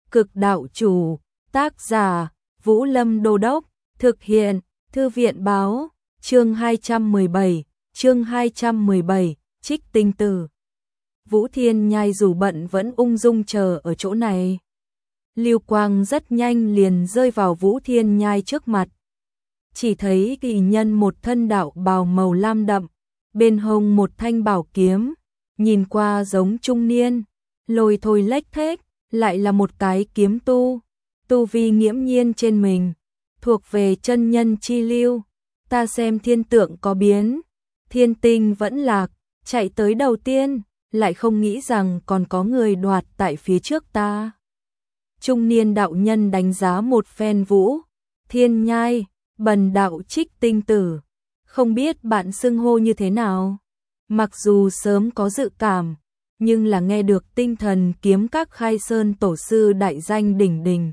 Cực đạo chủ, tác giả, Vũ Lâm Đô Đốc, thực hiện, Thư viện báo, chương 217, Trích Tinh Tử. Vũ Thiên Nhai dù bận vẫn ung dung chờ ở chỗ này. Lưu quang rất nhanh liền rơi vào Vũ Thiên Nhai trước mặt. Chỉ thấy kỳ nhân một thân đạo bào màu lam đậm, bên hông một thanh bảo kiếm, nhìn qua giống trung niên, lôi thôi lếch thếch, lại là một cái kiếm tu vi nghiễm nhiên trên mình, thuộc về chân nhân chi lưu. Ta xem thiên tượng có biến, thiên tinh vẫn lạc, chạy tới đầu tiên, lại không nghĩ rằng còn có người đoạt tại phía trước ta. Trung niên đạo nhân đánh giá một phen Vũ Thiên Nhai, bần đạo Trích Tinh Tử, không biết bạn xưng hô như thế nào. Mặc dù sớm có dự cảm, nhưng là nghe được tinh thần kiếm các khai sơn tổ sư đại danh đỉnh đỉnh.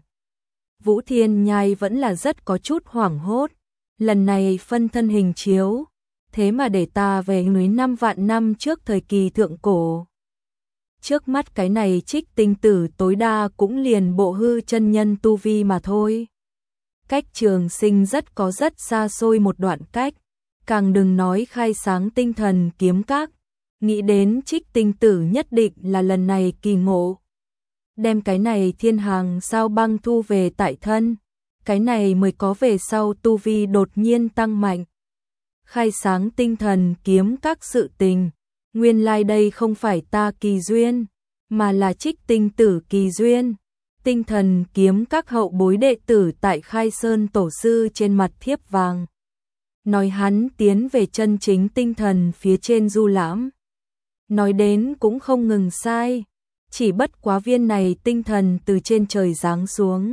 Vũ Thiên Nhai vẫn là rất có chút hoảng hốt, lần này phân thân hình chiếu, thế mà để ta về núi 5 vạn năm trước thời kỳ thượng cổ. Trước mắt cái này Trích Tinh Tử tối đa cũng liền bộ hư chân nhân tu vi mà thôi. Cách trường sinh rất xa xôi một đoạn cách, càng đừng nói khai sáng tinh thần kiếm các. Nghĩ đến Trích Tinh Tử nhất định là lần này kỳ ngộ. Đem cái này thiên hàng sao băng thu về tại thân, cái này mới có về sau tu vi đột nhiên tăng mạnh. Khai sáng tinh thần kiếm các sự tình, nguyên lai đây không phải ta kỳ duyên, mà là Trích Tinh Tử kỳ duyên. Tinh thần kiếm các hậu bối đệ tử tại khai sơn tổ sư trên mặt thiếp vàng, nói hắn tiến về chân chính tinh thần phía trên du lãm. Nói đến cũng không ngừng sai, chỉ bất quá viên này tinh thần từ trên trời giáng xuống,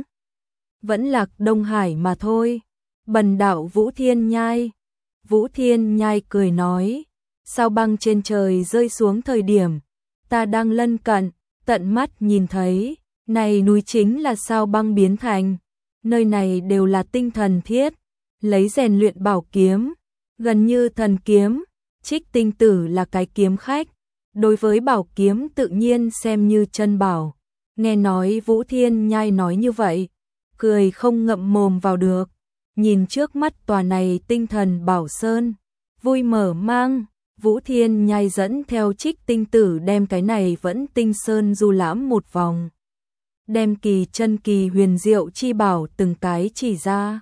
vẫn lạc Đông Hải mà thôi. Bần đạo Vũ Thiên Nhai. Vũ Thiên Nhai cười nói, sao băng trên trời rơi xuống thời điểm, ta đang lân cận, tận mắt nhìn thấy, này núi chính là sao băng biến thành, nơi này đều là tinh thần thiết, lấy rèn luyện bảo kiếm, gần như thần kiếm. Trích Tinh Tử là cái kiếm khách, đối với bảo kiếm tự nhiên xem như chân bảo. Nghe nói Vũ Thiên Nhai nói như vậy, cười không ngậm mồm vào được, nhìn trước mắt tòa này tinh thần bảo sơn, vui mở mang. Vũ Thiên Nhai dẫn theo Trích Tinh Tử đem cái này vẫn tinh sơn du lãm một vòng, đem kỳ chân kỳ huyền diệu chi bảo từng cái chỉ ra.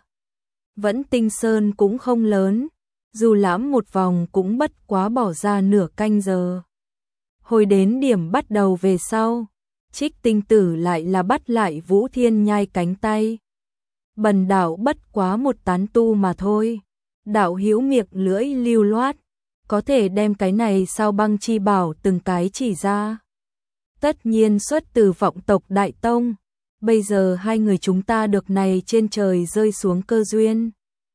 Vẫn tinh sơn cũng không lớn, dù lãm một vòng cũng bất quá bỏ ra nửa canh giờ. Hồi đến điểm bắt đầu về sau, Trích Tinh Tử lại là bắt lại Vũ Thiên Nhai cánh tay. Bần đạo bất quá một tán tu mà thôi, đạo hữu miệng lưỡi lưu loát, có thể đem cái này sao băng chi bảo từng cái chỉ ra. Tất nhiên xuất từ vọng tộc Đại Tông, bây giờ hai người chúng ta được này trên trời rơi xuống cơ duyên.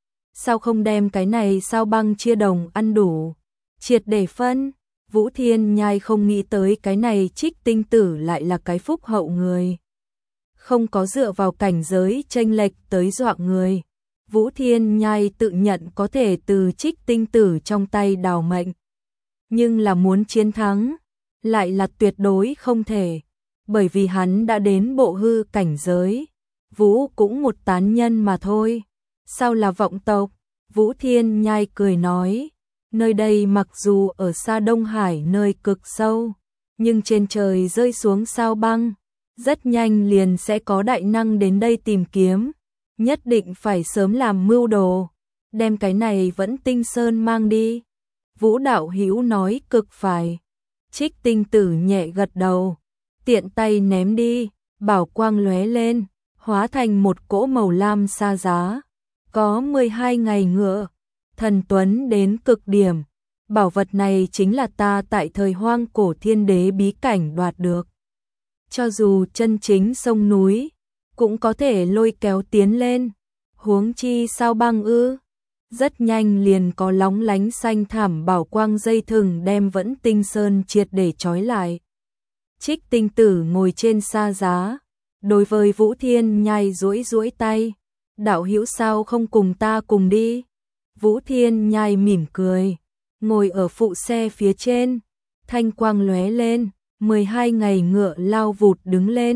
Sao không đem cái này sao băng chia đồng ăn đủ, triệt để phân. Vũ Thiên Nhai không nghĩ tới cái này Trích Tinh Tử lại là cái phúc hậu người, không có dựa vào cảnh giới chênh lệch tới dọa người. Vũ Thiên Nhai tự nhận có thể từ Trích Tinh Tử trong tay đào mệnh, nhưng là muốn chiến thắng lại là tuyệt đối không thể, bởi vì hắn đã đến bộ hư cảnh giới. Vũ cũng một tán nhân mà thôi, sao là vọng tộc? Vũ Thiên Nhai cười nói, nơi đây mặc dù ở xa Đông Hải nơi cực sâu, nhưng trên trời rơi xuống sao băng, rất nhanh liền sẽ có đại năng đến đây tìm kiếm, nhất định phải sớm làm mưu đồ, đem cái này vẫn tinh sơn mang đi. Vũ đạo hữu nói cực phải. Trích Tinh Tử nhẹ gật đầu, tiện tay ném đi, bảo quang lóe lên, hóa thành một cỗ màu lam sa giá, có 12 ngày ngựa, thần tuấn đến cực điểm. Bảo vật này chính là ta tại thời hoang cổ thiên đế bí cảnh đoạt được. Cho dù chân chính sông núi, cũng có thể lôi kéo tiến lên, huống chi sao băng ư. Rất nhanh liền có lóng lánh xanh thảm bảo quang dây thừng đem vẫn tinh sơn triệt để trói lại. Trích Tinh Tử ngồi trên sa giá, đối với Vũ Thiên Nhai duỗi duỗi tay, đạo hữu sao không cùng ta cùng đi? Vũ Thiên Nhai mỉm cười, ngồi ở phụ xe phía trên, thanh quang lóe lên, 12 ngày ngựa lao vụt đứng lên,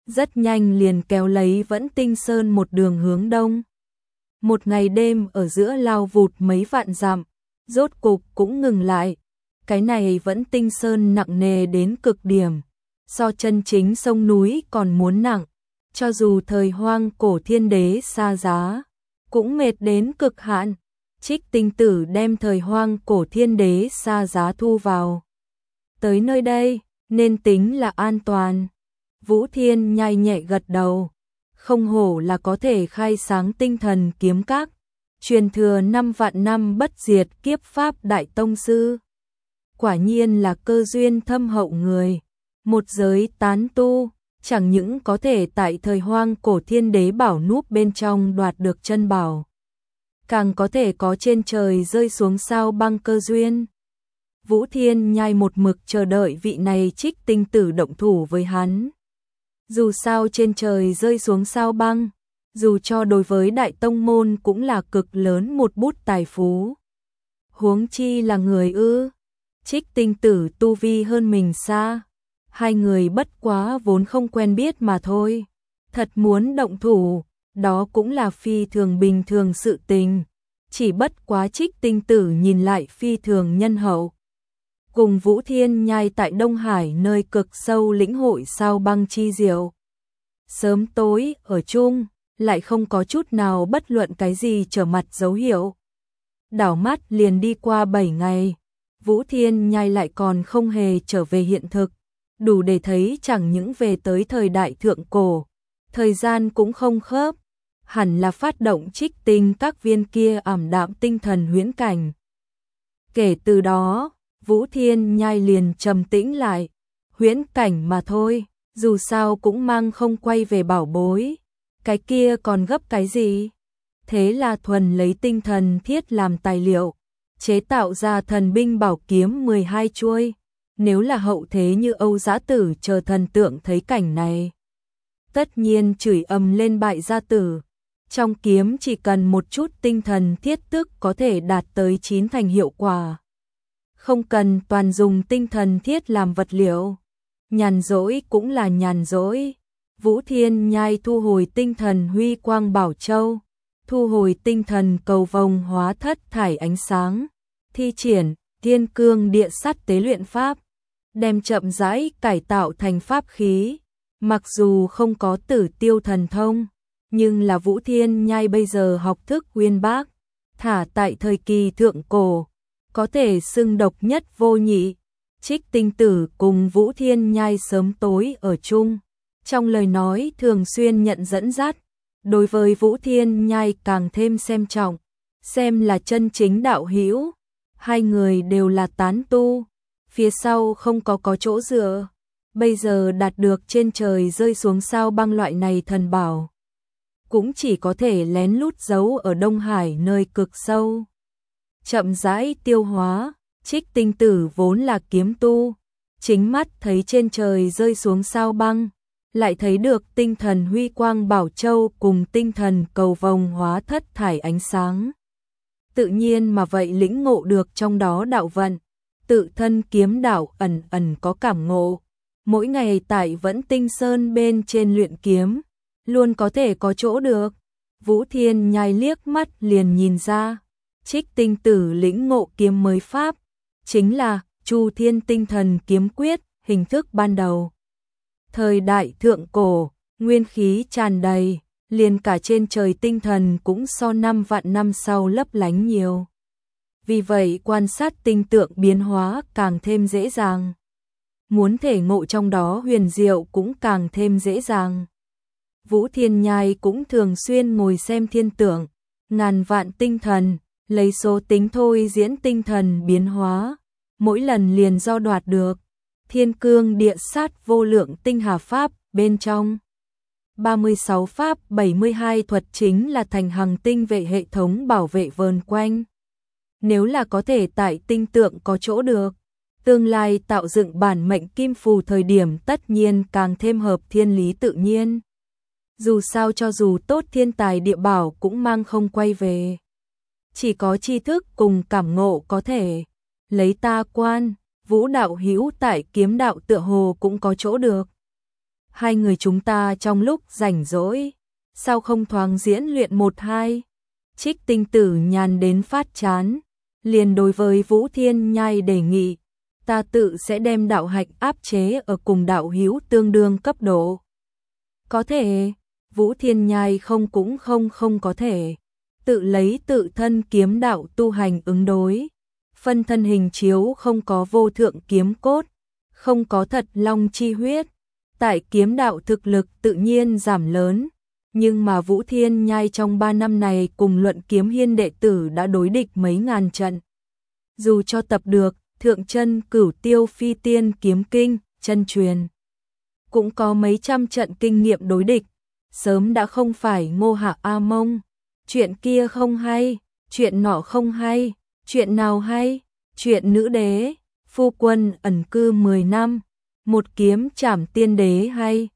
rất nhanh liền kéo lấy Vẫn Tinh Sơn một đường hướng đông. Một ngày đêm ở giữa lao vụt mấy vạn dặm, rốt cục cũng ngừng lại. Cái này Vẫn Tinh Sơn nặng nề đến cực điểm, so chân chính sông núi còn muốn nặng, cho dù thời hoang cổ thiên đế xa giá, cũng mệt đến cực hạn. Trích Tinh Tử đem thời hoang cổ thiên đế xa giá thu vào. Tới nơi đây, nên tính là an toàn. Vũ Thiên Nhai nhẹ gật đầu, không hổ là có thể khai sáng tinh thần kiếm các, truyền thừa 5 vạn năm bất diệt kiếp pháp đại tông sư. Quả nhiên là cơ duyên thâm hậu người, một giới tán tu, chẳng những có thể tại thời hoang cổ thiên đế bảo núp bên trong đoạt được chân bảo, càng có thể có trên trời rơi xuống sao băng cơ duyên. Vũ Thiên Nhai một mực chờ đợi vị này Trích Tinh Tử động thủ với hắn. Dù sao trên trời rơi xuống sao băng, dù cho đối với đại tông môn cũng là cực lớn một bút tài phú. Huống chi là người ư? Trích Tinh Tử tu vi hơn mình xa, hai người bất quá vốn không quen biết mà thôi. Thật muốn động thủ, đó cũng là phi thường bình thường sự tình, chỉ bất quá Trích Tinh Tử nhìn lại phi thường nhân hậu. Cùng Vũ Thiên Nhai tại Đông Hải nơi cực sâu lĩnh hội sao băng chi diệu. Sớm tối ở chung, lại không có chút nào bất luận cái gì trở mặt dấu hiệu. Đảo mắt liền đi qua 7 ngày, Vũ Thiên Nhai lại còn không hề trở về hiện thực, đủ để thấy chẳng những về tới thời đại thượng cổ, thời gian cũng không khớp, hẳn là phát động Trích Tinh các viên kia ảm đạm tinh thần huyễn cảnh. Kể từ đó, Vũ Thiên Nhai liền trầm tĩnh lại, huyễn cảnh mà thôi, dù sao cũng mang không quay về bảo bối, cái kia còn gấp cái gì? Thế là thuần lấy tinh thần thiết làm tài liệu, chế tạo ra thần binh bảo kiếm 12 chuôi. Nếu là hậu thế như Âu Dã Tử chờ thần tượng thấy cảnh này, tất nhiên chửi ầm lên bại gia tử. Trong kiếm chỉ cần một chút tinh thần thiết tức có thể đạt tới 9 thành hiệu quả. Không cần toàn dùng tinh thần thiết làm vật liệu. Nhàn rỗi cũng là nhàn rỗi. Vũ Thiên Nhai thu hồi tinh thần huy quang bảo châu, thu hồi tinh thần cầu vồng hóa thất thải ánh sáng, thi triển Thiên Cương Địa Sắt tế luyện pháp, đem chậm rãi cải tạo thành pháp khí. Mặc dù không có Tử Tiêu thần thông, nhưng là Vũ Thiên Nhai bây giờ học thức uyên bác, thả tại thời kỳ thượng cổ, có thể xưng độc nhất vô nhị. Trích Tinh Tử cùng Vũ Thiên Nhai sớm tối ở chung, trong lời nói thường xuyên nhận dẫn dắt, đối với Vũ Thiên Nhai càng thêm xem trọng, xem là chân chính đạo hữu. Hai người đều là tán tu, phía sau không có chỗ dựa, bây giờ đạt được trên trời rơi xuống sao băng loại này thần bảo, cũng chỉ có thể lén lút giấu ở Đông Hải nơi cực sâu, chậm rãi tiêu hóa. Trích Tinh Tử vốn là kiếm tu, chính mắt thấy trên trời rơi xuống sao băng, lại thấy được tinh thần huy quang bảo châu cùng tinh thần cầu vồng hóa thất thải ánh sáng. Tự nhiên mà vậy lĩnh ngộ được trong đó đạo vận, tự thân kiếm đạo ẩn ẩn có cảm ngộ. Mỗi ngày tại Vẫn Tinh Sơn bên trên luyện kiếm, luôn có thể có chỗ được. Vũ Thiên Nhai liếc mắt liền nhìn ra, Trích Tinh Tử lĩnh ngộ kiếm mới pháp, chính là Chu Thiên Tinh Thần Kiếm Quyết, hình thức ban đầu. Thời đại thượng cổ, nguyên khí tràn đầy, liền cả trên trời tinh thần cũng so 5 vạn năm sau lấp lánh nhiều. Vì vậy quan sát tinh tượng biến hóa càng thêm dễ dàng. Muốn thể ngộ trong đó huyền diệu cũng càng thêm dễ dàng. Vũ Thiên Nhai cũng thường xuyên ngồi xem thiên tượng, ngàn vạn tinh thần, lấy số tính thôi diễn tinh thần biến hóa, mỗi lần liền do đoạt được Thiên Cương Địa Sát vô lượng tinh hà pháp bên trong. 36 pháp 72 thuật chính là thành hằng tinh vệ hệ thống bảo vệ vờn quanh. Nếu là có thể tại tinh tượng có chỗ được, tương lai tạo dựng bản mệnh kim phù thời điểm tất nhiên càng thêm hợp thiên lý tự nhiên. Dù sao cho dù tốt thiên tài địa bảo cũng mang không quay về. Chỉ có tri thức cùng cảm ngộ có thể lấy ta quan. Vũ đạo hữu tại kiếm đạo tựa hồ cũng có chỗ được. hai người chúng ta trong lúc rảnh rỗi, sao không thoáng diễn luyện một hai? Trích Tinh Tử nhàn đến phát chán, liền đối với Vũ Thiên Nhai đề nghị, ta tự sẽ đem đạo hạnh áp chế ở cùng đạo hữu tương đương cấp độ. Có thể, Vũ Thiên Nhai không có thể, tự lấy tự thân kiếm đạo tu hành ứng đối. Phân thân hình chiếu không có vô thượng kiếm cốt, không có thật long chi huyết, tại kiếm đạo thực lực tự nhiên giảm lớn, nhưng mà Vũ Thiên Nhai trong 3 năm này cùng Luận Kiếm Hiên đệ tử đã đối địch mấy ngàn trận. Dù cho tập được Thượng Chân Cửu Tiêu Phi Tiên Kiếm Kinh, chân truyền, cũng có mấy trăm trận kinh nghiệm đối địch, sớm đã không phải Ngô Hạ A Mông. Chuyện kia không hay, chuyện nọ không hay, chuyện nào hay? Chuyện nữ đế, phu quân ẩn cư 10 năm, một kiếm trảm tiên đế hay?